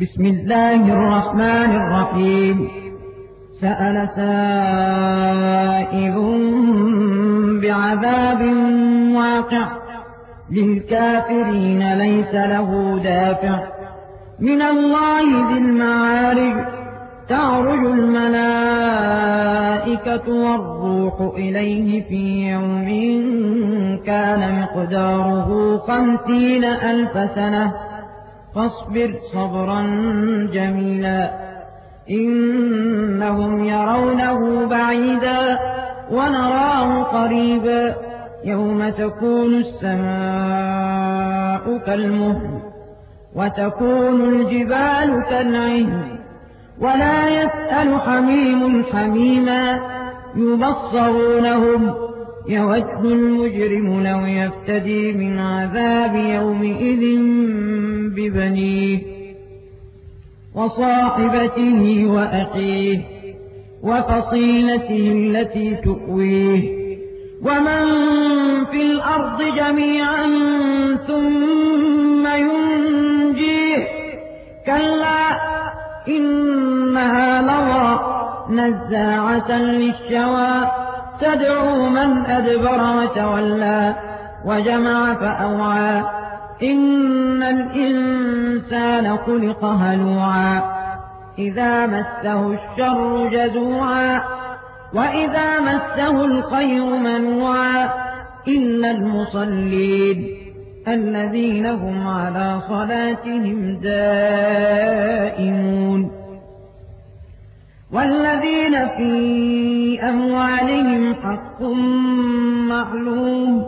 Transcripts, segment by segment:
بسم الله الرحمن الرحيم. سأل سائل بعذاب واقع للكافرين ليس له دافع من الله ذي المعارج. تعرج الملائكة والروح إليه في يوم كان مقداره 50,000 سنة فاصبر صبرا جميلا إنهم يرونه بعيدا ونراه قريبا يوم تكون السماء كالمهل وتكون الجبال كالعهن ولا يسأل حميم حميما يبصرونهم يود المجرم لو يفتدي من عذاب يومئذ ببنيه وصاحبته وأخيه وفصيلته التي تؤويه ومن في الأرض جميعا ثم ينجيه كلا إنها لظى نزاعة للشوى تدعو من أدبر وتولى وجمع فأوعى إن الإنسان خلق هلوعا إذا مسه الشر جزوعا وإذا مسه الخير منوعا إلا المصلين الذين هم على صلاتهم دائمون والذين في أموالهم حق معلوم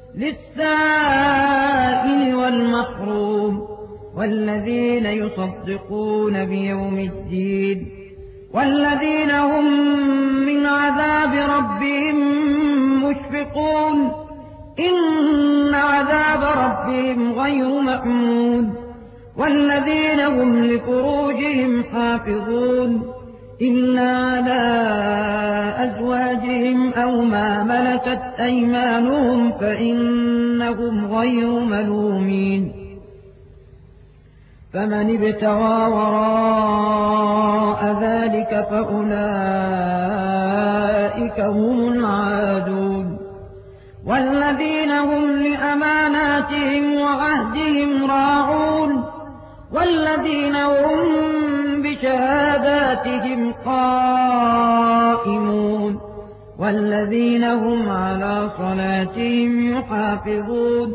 للسائل والمحروم والذين يصدقون بيوم الدين والذين هم من عذاب ربهم مشفقون إن عذاب ربهم غير مأمون والذين هم لفروجهم حافظون إلا على أزواجهم أو ما ملكت أيمانهم فإنهم غير ملومين فمن ابتغى وراء ذلك فأولئك هم العادون والذين هم لأماناتهم وعهدهم راعون والذين هم بشهاداتهم قائمون والذين هم على صلاتهم يحافظون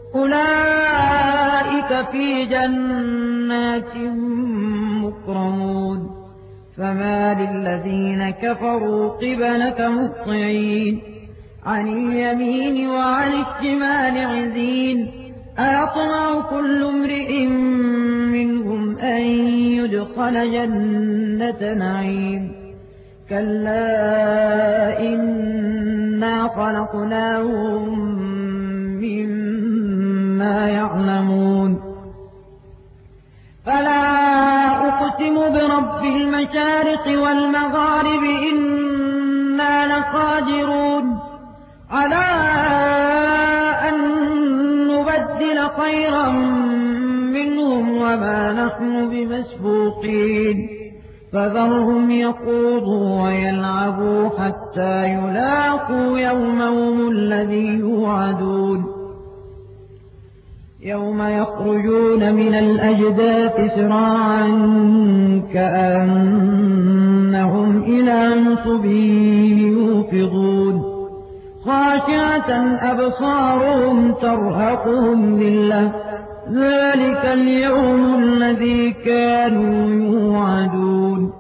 أولئك في جنات مكرمون فما للذين كفروا قبلك مهطعين عن اليمين وعن الشمال عزين أيطمع كل امرئ منهم أن يدخل جنة نعيم كلا إنا خلقناهم مما يعلمون فلا أقسم برب المشارق والمغارب إنا لقادرون على أن نبدل خيرا منهم وما نحن بمسبوقين فذرهم يخوضوا ويلعبوا حتى يلاقوا يومهم الذي يوعدون يوم يخرجون من الأجداث سراعا كأنهم إلى نصب يوفضون خاشعة أبصارهم ترهقهم ذلة ذلك اليوم الذي كانوا يوعدون